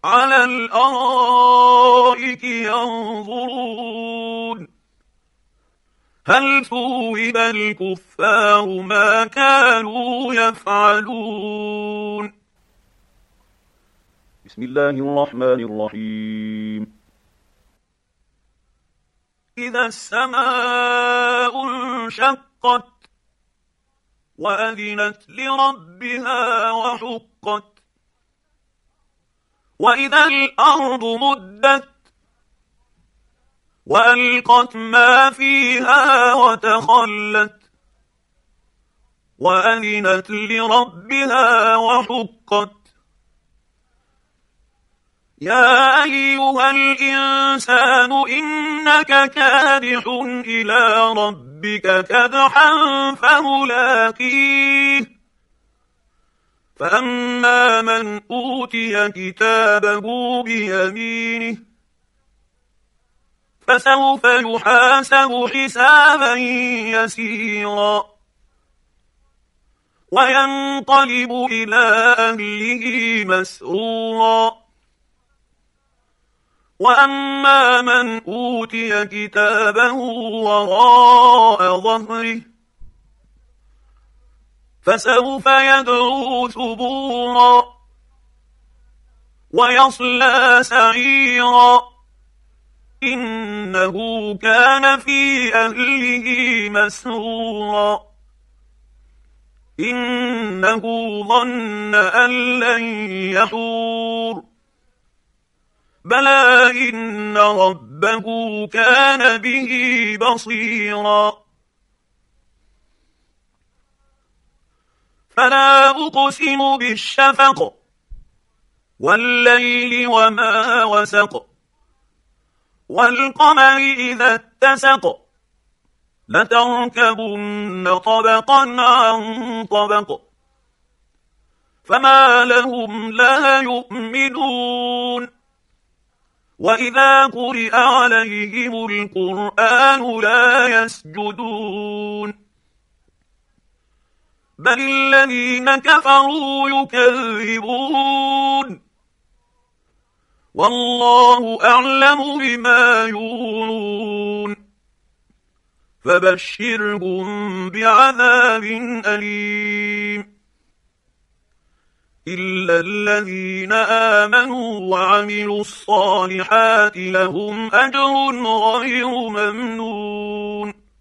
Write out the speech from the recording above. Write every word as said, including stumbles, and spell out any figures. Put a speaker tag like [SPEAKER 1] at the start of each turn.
[SPEAKER 1] على الأرائك ينظرون هل ثوب الكفار ما كانوا يفعلون.
[SPEAKER 2] بسم الله الرحمن الرحيم.
[SPEAKER 1] إذا السماء انشقت وأذنت لربها وحقت وإذا الأرض مدت وألقت ما فيها وتخلت وأذنت لربها وحقت يا أيها الإنسان إنك كادح إلى ربك كدحا فملاقيه فأما من أوتي كتابه بيمينه فسوف يحاسب حسابا يسيرا وينقلب إلى أهله مسرورا وأما من أوتي كتابه وراء ظهره فسوف يدعو ثبورا ويصلى سعيرا إنه كان في أهله مسرورا إنه ظن أن لن يحور بلى إن ربه كان به بصيرا فلا أقسم بالشفق والليل وما وسق والقمر إذا اتسق لتركبن طبقا عن طبق فما لهم لا يؤمنون وإذا قرئ عليهم القرآن لا يسجدون بل الذين كفروا يكذبون والله أعلم بما يوعون فبشرهم بعذاب أليم إلا الذين آمنوا وعملوا الصالحات لهم أجر غير ممنون